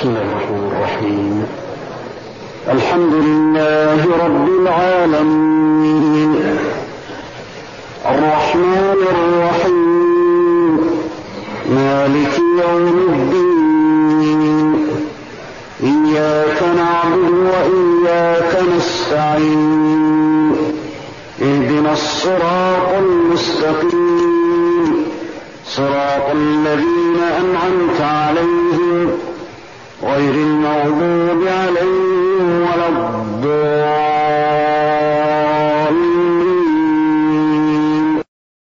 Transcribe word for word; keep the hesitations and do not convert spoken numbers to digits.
بسم الله الرحمن الرحيم. الحمد لله رب العالمين الرحمن الرحيم مالك يوم الدين إياك نعبد وإياك نستعين اهدنا الصراط المستقيم صراط الذين أنعمت عليهم